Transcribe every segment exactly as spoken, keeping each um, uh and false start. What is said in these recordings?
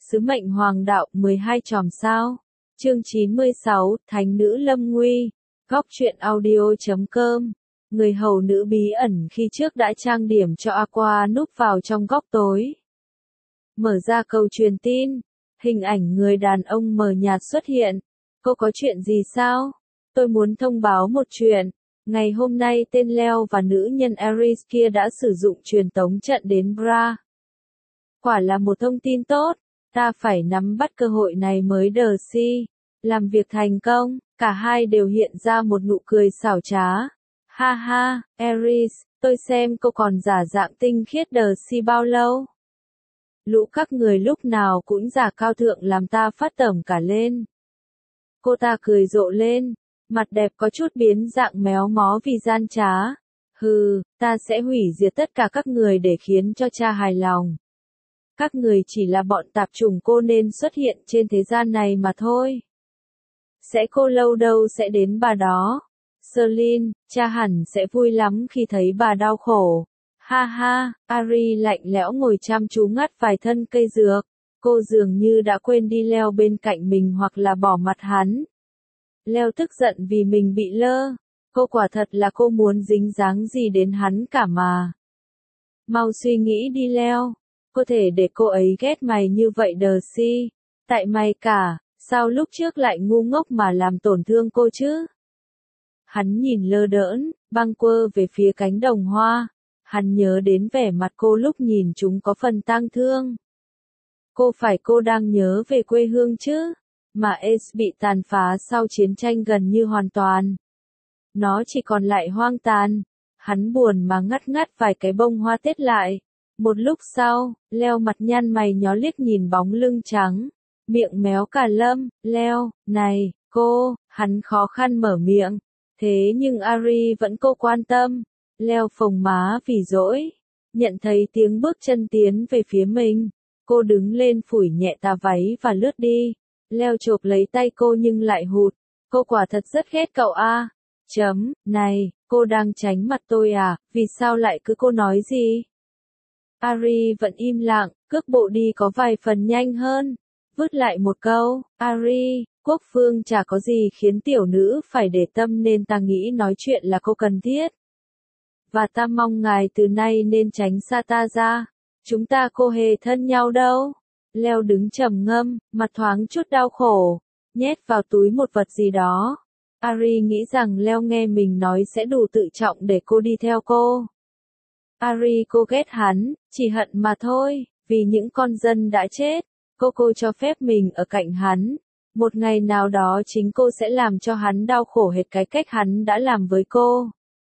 Sứ mệnh hoàng đạo mười hai chòm sao. Chương chín mươi sáu, Thánh nữ lâm nguy. Góc truyện audio chấm com. Người hầu nữ bí ẩn khi trước đã trang điểm cho Aqua núp vào trong góc tối. Mở ra cầu truyền tin. Hình ảnh người đàn ông mờ nhạt xuất hiện. Cô có chuyện gì sao? Tôi muốn thông báo một chuyện. Ngày hôm nay tên Leo và nữ nhân Ares kia đã sử dụng truyền tống trận đến Bra. Quả là một thông tin tốt. Ta phải nắm bắt cơ hội này mới đờ si. Làm việc thành công, cả hai đều hiện ra một nụ cười xảo trá. Ha ha, Ares, tôi xem cô còn giả dạng tinh khiết đờ si bao lâu. Lũ các người lúc nào cũng giả cao thượng làm ta phát tởm cả lên. Cô ta cười rộ lên, mặt đẹp có chút biến dạng méo mó vì gian trá. Hừ, ta sẽ hủy diệt tất cả các người để khiến cho cha hài lòng. Các người chỉ là bọn tạp chủng cô nên xuất hiện trên thế gian này mà thôi. Sẽ cô lâu đâu sẽ đến bà đó. Celine, cha hẳn sẽ vui lắm khi thấy bà đau khổ. Ha ha, Ari lạnh lẽo ngồi chăm chú ngắt vài thân cây dược. Cô dường như đã quên đi Leo bên cạnh mình hoặc là bỏ mặt hắn. Leo tức giận vì mình bị lơ. Cô quả thật là cô muốn dính dáng gì đến hắn cả mà. Mau suy nghĩ đi Leo. Có thể để cô ấy ghét mày như vậy đờ si. Tại mày cả, sao lúc trước lại ngu ngốc mà làm tổn thương cô chứ? Hắn nhìn lơ đỡn, băng quơ về phía cánh đồng hoa. Hắn nhớ đến vẻ mặt cô lúc nhìn chúng có phần tang thương. Cô phải cô đang nhớ về quê hương chứ? Mà Ace bị tàn phá sau chiến tranh gần như hoàn toàn. Nó chỉ còn lại hoang tàn. Hắn buồn mà ngắt ngắt vài cái bông hoa tết lại. Một lúc sau, Leo mặt nhăn mày nhó liếc nhìn bóng lưng trắng. Miệng méo cả lâm, Leo, này, cô, hắn khó khăn mở miệng. Thế nhưng Ari vẫn cô quan tâm. Leo phồng má vì dỗi. Nhận thấy tiếng bước chân tiến về phía mình. Cô đứng lên phủi nhẹ tà váy và lướt đi. Leo chộp lấy tay cô nhưng lại hụt. Cô quả thật rất ghét cậu a. Chấm, này, cô đang tránh mặt tôi à, vì sao lại cứ cô nói gì? Ari vẫn im lặng, cước bộ đi có vài phần nhanh hơn. Vứt lại một câu, Ari, quốc phương chả có gì khiến tiểu nữ phải để tâm nên ta nghĩ nói chuyện là cô cần thiết. Và ta mong ngài từ nay nên tránh xa ta ra. Chúng ta cô hề thân nhau đâu. Leo đứng trầm ngâm, mặt thoáng chút đau khổ, nhét vào túi một vật gì đó. Ari nghĩ rằng Leo nghe mình nói sẽ đủ tự trọng để cô đi theo cô. Ari cô ghét hắn, chỉ hận mà thôi, vì những con dân đã chết. Cô cô cho phép mình ở cạnh hắn. Một ngày nào đó chính cô sẽ làm cho hắn đau khổ hệt cái cách hắn đã làm với cô.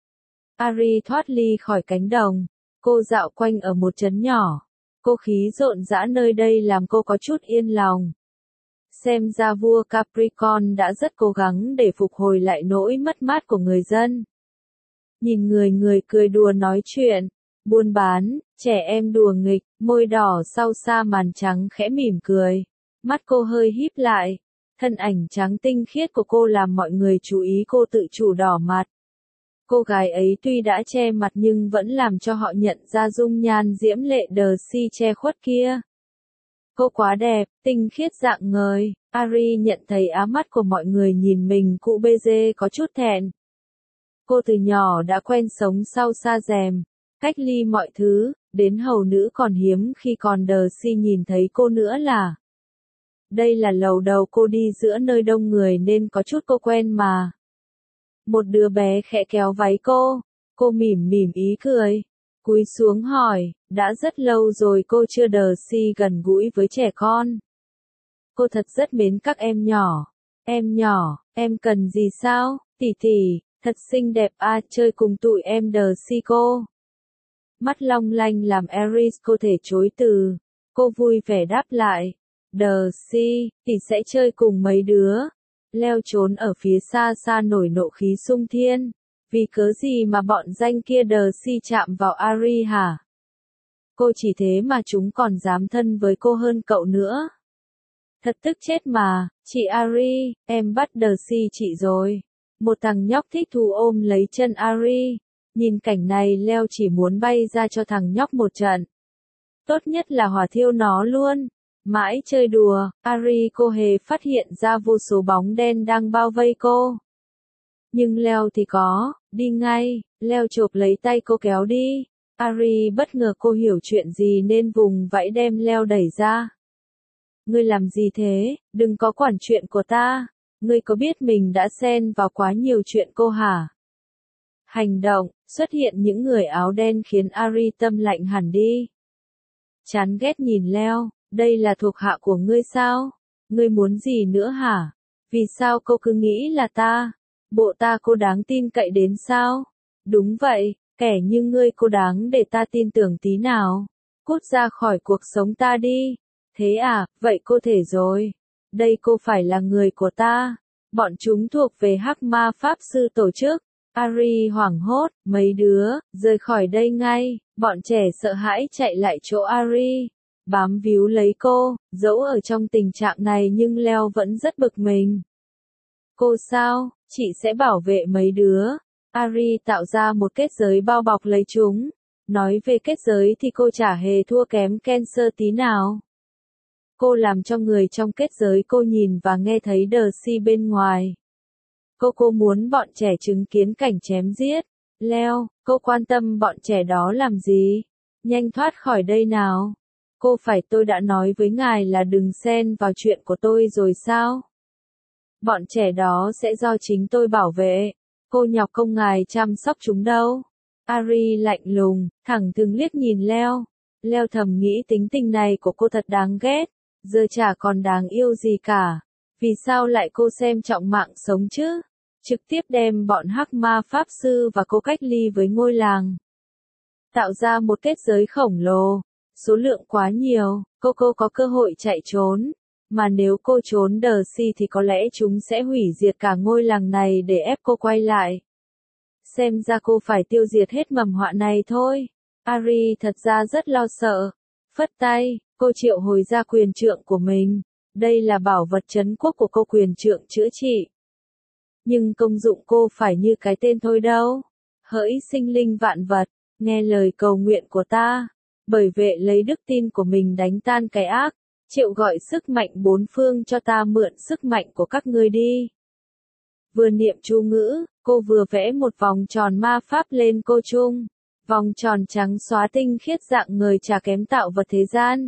Ari thoát ly khỏi cánh đồng. Cô dạo quanh ở một trấn nhỏ. Cô khí rộn rã nơi đây làm cô có chút yên lòng. Xem ra vua Capricorn đã rất cố gắng để phục hồi lại nỗi mất mát của người dân. Nhìn người người cười đùa nói chuyện, buôn bán, trẻ em đùa nghịch, môi đỏ sau xa màn trắng khẽ mỉm cười. Mắt cô hơi híp lại. Thân ảnh trắng tinh khiết của cô làm mọi người chú ý cô tự chủ đỏ mặt. Cô gái ấy tuy đã che mặt nhưng vẫn làm cho họ nhận ra dung nhan diễm lệ đờ si che khuất kia. Cô quá đẹp, tinh khiết dạng ngời. Ari nhận thấy áng mắt của mọi người nhìn mình cụ bê dê có chút thẹn. Cô từ nhỏ đã quen sống sau sa rèm, cách ly mọi thứ, đến hầu nữ còn hiếm khi còn đờ si nhìn thấy cô nữa là. Đây là lầu đầu cô đi giữa nơi đông người nên có chút cô quen mà. Một đứa bé khẽ kéo váy cô, cô mỉm mỉm ý cười, cúi xuống hỏi, đã rất lâu rồi cô chưa đờ si gần gũi với trẻ con. Cô thật rất mến các em nhỏ. Em nhỏ, em cần gì sao, tỷ tỷ, thật xinh đẹp à, chơi cùng tụi em đờ si cô. Mắt long lanh làm Ares cô thể chối từ, cô vui vẻ đáp lại, đờ si, tỷ sẽ chơi cùng mấy đứa. Leo trốn ở phía xa xa nổi nộ khí sung thiên. Vì cớ gì mà bọn danh kia đờ si chạm vào Ari hả? Cô chỉ thế mà chúng còn dám thân với cô hơn cậu nữa. Thật tức chết mà, chị Ari, em bắt đờ si chị rồi. Một thằng nhóc thích thú ôm lấy chân Ari. Nhìn cảnh này Leo chỉ muốn bay ra cho thằng nhóc một trận. Tốt nhất là hỏa thiêu nó luôn. Mãi chơi đùa, Ari cô hề phát hiện ra vô số bóng đen đang bao vây cô. Nhưng Leo thì có, đi ngay, Leo chộp lấy tay cô kéo đi. Ari bất ngờ cô hiểu chuyện gì nên vùng vẫy đem Leo đẩy ra. Ngươi làm gì thế, đừng có quản chuyện của ta, ngươi có biết mình đã xen vào quá nhiều chuyện cô hả? Hành động, xuất hiện những người áo đen khiến Ari tâm lạnh hẳn đi. Chán ghét nhìn Leo, đây là thuộc hạ của ngươi sao? Ngươi muốn gì nữa hả? Vì sao cô cứ nghĩ là ta? Bộ ta cô đáng tin cậy đến sao? Đúng vậy, kẻ như ngươi cô đáng để ta tin tưởng tí nào? Cút ra khỏi cuộc sống ta đi. Thế à, vậy cô thể rồi. Đây cô phải là người của ta. Bọn chúng thuộc về Hắc Ma Pháp Sư tổ chức. Ari hoảng hốt, mấy đứa, rời khỏi đây ngay. Bọn trẻ sợ hãi chạy lại chỗ Ari, bám víu lấy cô, dẫu ở trong tình trạng này nhưng Leo vẫn rất bực mình. Cô sao, chị sẽ bảo vệ mấy đứa. Ari tạo ra một kết giới bao bọc lấy chúng. Nói về kết giới thì cô chả hề thua kém Cancer tí nào. Cô làm cho người trong kết giới cô nhìn và nghe thấy Darcy bên ngoài. Cô cô muốn bọn trẻ chứng kiến cảnh chém giết. Leo, cô quan tâm bọn trẻ đó làm gì? Nhanh thoát khỏi đây nào. Cô phải tôi đã nói với ngài là đừng xen vào chuyện của tôi rồi sao? Bọn trẻ đó sẽ do chính tôi bảo vệ. Cô nhọc công ngài chăm sóc chúng đâu. Ari lạnh lùng, thẳng thừng liếc nhìn Leo. Leo thầm nghĩ tính tình này của cô thật đáng ghét. Giờ chả còn đáng yêu gì cả. Vì sao lại cô xem trọng mạng sống chứ? Trực tiếp đem bọn Hắc Ma Pháp Sư và cô cách ly với ngôi làng. Tạo ra một kết giới khổng lồ. Số lượng quá nhiều, cô cô có cơ hội chạy trốn. Mà nếu cô trốn Darcy thì có lẽ chúng sẽ hủy diệt cả ngôi làng này để ép cô quay lại. Xem ra cô phải tiêu diệt hết mầm họa này thôi. Ari thật ra rất lo sợ. Phất tay, cô triệu hồi ra quyền trượng của mình. Đây là bảo vật trấn quốc của cô, quyền trượng chữa trị. Nhưng công dụng cô phải như cái tên thôi đâu. Hỡi sinh linh vạn vật, nghe lời cầu nguyện của ta. Bởi vệ lấy đức tin của mình đánh tan cái ác. Triệu gọi sức mạnh bốn phương cho ta mượn sức mạnh của các ngươi đi. Vừa niệm chú ngữ, cô vừa vẽ một vòng tròn ma pháp lên cô trung. Vòng tròn trắng xóa tinh khiết dạng người chả kém tạo vật thế gian.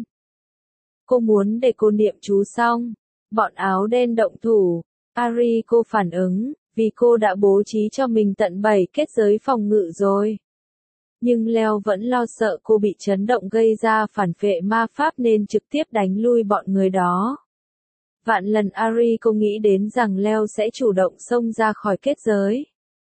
Cô muốn để cô niệm chú xong. Bọn áo đen động thủ. Ari cô phản ứng, vì cô đã bố trí cho mình tận bảy kết giới phòng ngự rồi. Nhưng Leo vẫn lo sợ cô bị chấn động gây ra phản phệ ma pháp nên trực tiếp đánh lui bọn người đó. Vạn lần Ari cô nghĩ đến rằng Leo sẽ chủ động xông ra khỏi kết giới.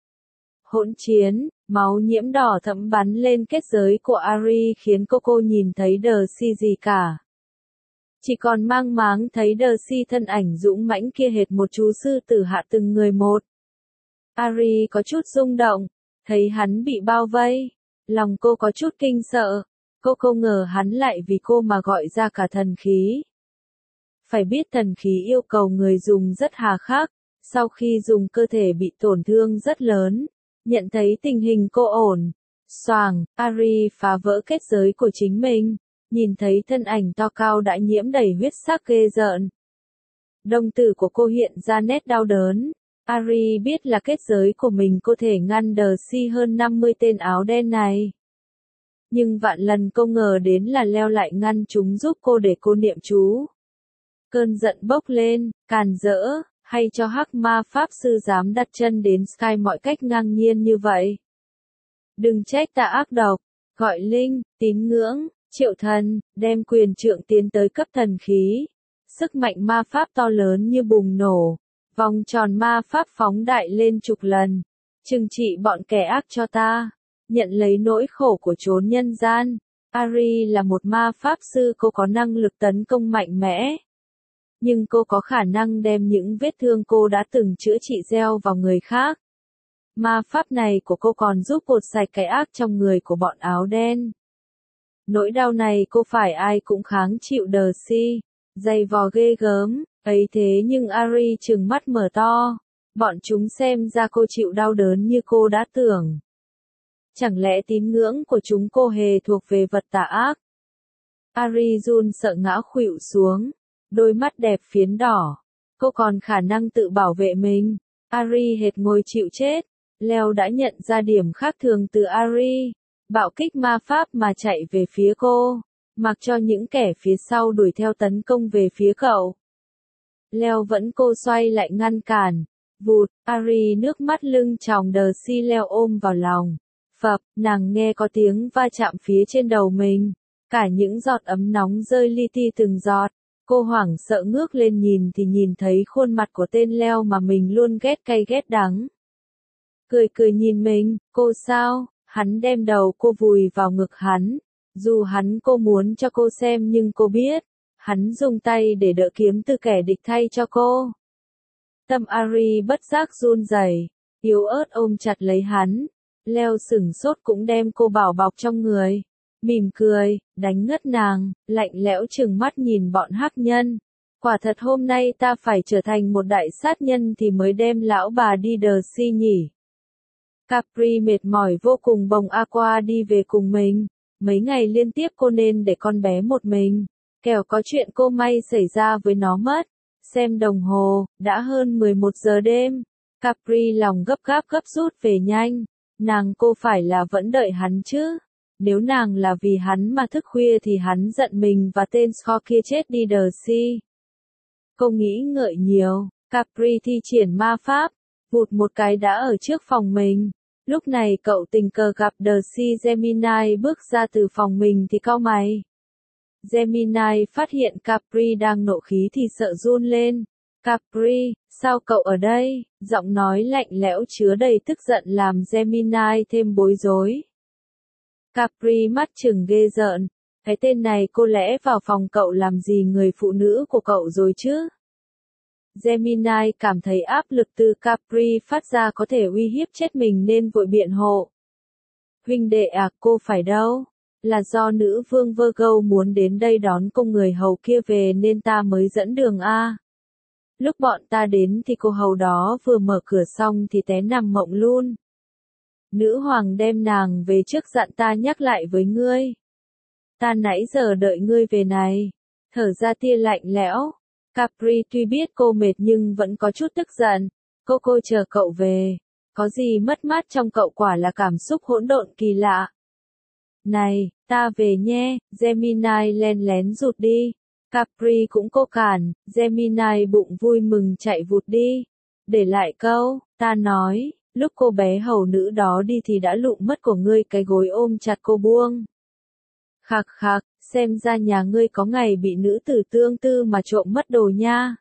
Hỗn chiến, máu nhiễm đỏ thẫm bắn lên kết giới của Ari khiến cô cô nhìn thấy Darcy gì cả. Chỉ còn mang máng thấy Darcy thân ảnh dũng mãnh kia hệt một chú sư tử hạ từng người một. Ari có chút rung động, thấy hắn bị bao vây. Lòng cô có chút kinh sợ, cô không ngờ hắn lại vì cô mà gọi ra cả thần khí. Phải biết thần khí yêu cầu người dùng rất hà khắc, sau khi dùng cơ thể bị tổn thương rất lớn. Nhận thấy tình hình cô ổn, xoàng, Ari phá vỡ kết giới của chính mình, nhìn thấy thân ảnh to cao đã nhiễm đầy huyết sắc ghê rợn. Đồng tử của cô hiện ra nét đau đớn. Ari biết là kết giới của mình có thể ngăn Darcy hơn năm mươi tên áo đen này. Nhưng vạn lần cô ngờ đến là Leo lại ngăn chúng giúp cô để cô niệm chú. Cơn giận bốc lên, càn rỡ, hay cho Hắc Ma Pháp Sư dám đặt chân đến Sky mọi cách ngang nhiên như vậy. Đừng trách ta ác độc, gọi linh, tín ngưỡng, triệu thần, đem quyền trượng tiến tới cấp thần khí. Sức mạnh ma pháp to lớn như bùng nổ. Vòng tròn ma pháp phóng đại lên chục lần. Trừng trị bọn kẻ ác cho ta. Nhận lấy nỗi khổ của chốn nhân gian. Ari là một ma pháp sư, cô có năng lực tấn công mạnh mẽ. Nhưng cô có khả năng đem những vết thương cô đã từng chữa trị gieo vào người khác. Ma pháp này của cô còn giúp cột sạch cái ác trong người của bọn áo đen. Nỗi đau này cô phải ai cũng kháng chịu Darcy. Dày vò ghê gớm. Ấy thế nhưng Ari trừng mắt mở to. Bọn chúng xem ra cô chịu đau đớn như cô đã tưởng. Chẳng lẽ tín ngưỡng của chúng cô hề thuộc về vật tà ác? Ari run sợ ngã khuỵu xuống, đôi mắt đẹp phiến đỏ. Cô còn khả năng tự bảo vệ mình. Ari hệt ngồi chịu chết. Leo đã nhận ra điểm khác thường từ Ari. Bạo kích ma pháp mà chạy về phía cô, mặc cho những kẻ phía sau đuổi theo tấn công về phía cậu. Leo vẫn cô xoay lại ngăn cản. Vụt, Ari nước mắt lưng tròng đờ si Leo ôm vào lòng. Phập, nàng nghe có tiếng va chạm phía trên đầu mình. Cả những giọt ấm nóng rơi li ti từng giọt. Cô hoảng sợ ngước lên nhìn thì nhìn thấy khuôn mặt của tên Leo mà mình luôn ghét cay ghét đắng. Cười cười nhìn mình, cô sao? Hắn đem đầu cô vùi vào ngực hắn. Dù hắn cô muốn cho cô xem nhưng cô biết. Hắn dùng tay để đỡ kiếm từ kẻ địch thay cho cô. Tâm Ari bất giác run rẩy, yếu ớt ôm chặt lấy hắn. Leo sửng sốt cũng đem cô bảo bọc trong người. Mỉm cười, đánh ngất nàng, lạnh lẽo trừng mắt nhìn bọn hắc nhân. Quả thật hôm nay ta phải trở thành một đại sát nhân thì mới đem lão bà đi đờ si nhỉ. Capri mệt mỏi vô cùng bồng Aqua đi về cùng mình. Mấy ngày liên tiếp cô nên để con bé một mình. Kẻo có chuyện cô may xảy ra với nó mất. Xem đồng hồ, đã hơn mười một giờ đêm. Capri lòng gấp gáp gấp rút về nhanh. Nàng cô phải là vẫn đợi hắn chứ. Nếu nàng là vì hắn mà thức khuya thì hắn giận mình và tên Scott kia chết đi đờ si. Cô nghĩ ngợi nhiều. Capri thi triển ma pháp. Vụt một cái đã ở trước phòng mình. Lúc này cậu tình cờ gặp Darcy Gemini bước ra từ phòng mình thì cau mày. Gemini phát hiện Capri đang nộ khí thì sợ run lên. Capri, sao cậu ở đây? Giọng nói lạnh lẽo chứa đầy tức giận làm Gemini thêm bối rối. Capri mắt trừng ghê rợn. Cái tên này cô lẽ vào phòng cậu làm gì người phụ nữ của cậu rồi chứ? Gemini cảm thấy áp lực từ Capri phát ra có thể uy hiếp chết mình nên vội biện hộ. Huynh đệ à, cô phải đâu? Là do nữ vương Virgo muốn đến đây đón công người hầu kia về nên ta mới dẫn đường a. Lúc bọn ta đến thì cô hầu đó vừa mở cửa xong thì té nằm mộng luôn. Nữ hoàng đem nàng về trước dặn ta nhắc lại với ngươi. Ta nãy giờ đợi ngươi về này. Thở ra tia lạnh lẽo. Capri tuy biết cô mệt nhưng vẫn có chút tức giận. Cô cô chờ cậu về. Có gì mất mát trong cậu quả là cảm xúc hỗn độn kỳ lạ. Này, ta về nhé, Gemini len lén rụt đi. Capri cũng cô cản, Gemini bụng vui mừng chạy vụt đi. Để lại câu, ta nói, lúc cô bé hầu nữ đó đi thì đã lụng mất của ngươi cái gối ôm chặt cô buông. Khạc khạc, xem ra nhà ngươi có ngày bị nữ tử tương tư mà trộm mất đồ nha.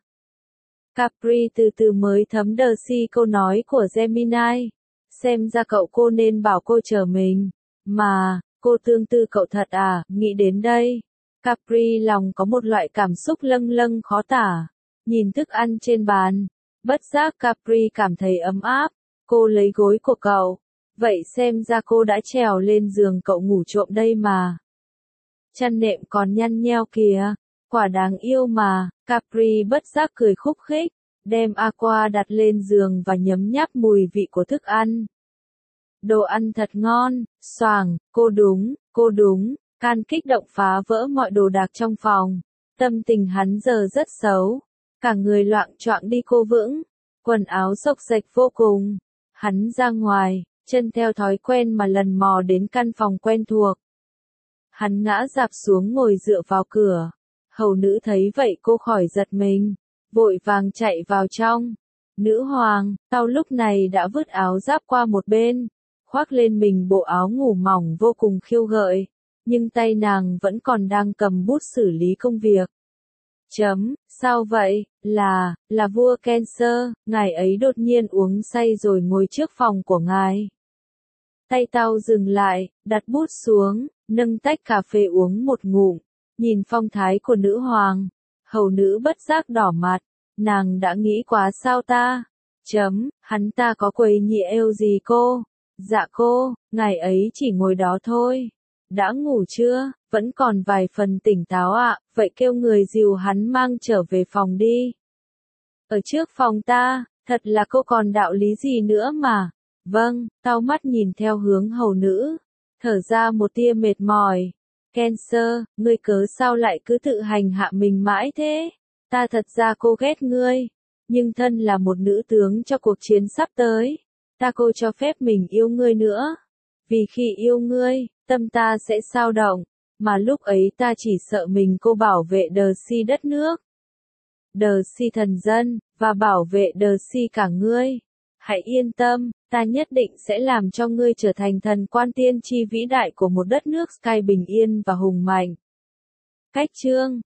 Capri từ từ mới thấm đờ si câu nói của Gemini. Xem ra cậu cô nên bảo cô chờ mình. Mà, cô tương tư cậu thật à, nghĩ đến đây. Capri lòng có một loại cảm xúc lâng lâng khó tả. Nhìn thức ăn trên bàn. Bất giác Capri cảm thấy ấm áp. Cô lấy gối của cậu. Vậy xem ra cô đã trèo lên giường cậu ngủ trộm đây mà. Chăn nệm còn nhăn nheo kìa. Quả đáng yêu mà. Capri bất giác cười khúc khích. Đem Aqua đặt lên giường và nhấm nháp mùi vị của thức ăn. Đồ ăn thật ngon, xoàng, cô đúng, cô đúng. Can kích động phá vỡ mọi đồ đạc trong phòng. Tâm tình hắn giờ rất xấu. Cả người loạng choạng đi cô vững. Quần áo xộc xệch vô cùng. Hắn ra ngoài, chân theo thói quen mà lần mò đến căn phòng quen thuộc. Hắn ngã rạp xuống ngồi dựa vào cửa. Hầu nữ thấy vậy cô khỏi giật mình. Vội vàng chạy vào trong. Nữ hoàng, tao lúc này đã vứt áo giáp qua một bên. Khoác lên mình bộ áo ngủ mỏng vô cùng khiêu gợi. Nhưng tay nàng vẫn còn đang cầm bút xử lý công việc. Chấm, sao vậy, là, là vua Cancer, ngài ấy đột nhiên uống say rồi ngồi trước phòng của ngài. Tay tao dừng lại, đặt bút xuống, nâng tách cà phê uống một ngụm, nhìn phong thái của nữ hoàng. Hầu nữ bất giác đỏ mặt, nàng đã nghĩ quá sao ta? Chấm, hắn ta có quấy nhị eo gì cô? Dạ cô, ngài ấy chỉ ngồi đó thôi. Đã ngủ chưa? Vẫn còn vài phần tỉnh táo ạ, à, vậy kêu người dìu hắn mang trở về phòng đi. Ở trước phòng ta, thật là cô còn đạo lý gì nữa mà. Vâng, tao mắt nhìn theo hướng hầu nữ, thở ra một tia mệt mỏi. Cancer, ngươi cớ sao lại cứ tự hành hạ mình mãi thế? Ta thật ra cô ghét ngươi, nhưng thân là một nữ tướng cho cuộc chiến sắp tới, ta cô cho phép mình yêu ngươi nữa. Vì khi yêu ngươi, tâm ta sẽ xao động, mà lúc ấy ta chỉ sợ mình cô bảo vệ đờ si đất nước, đờ si thần dân, và bảo vệ đờ si cả ngươi. Hãy yên tâm, ta nhất định sẽ làm cho ngươi trở thành thần quan tiên tri vĩ đại của một đất nước Sky bình yên và hùng mạnh. Cách chương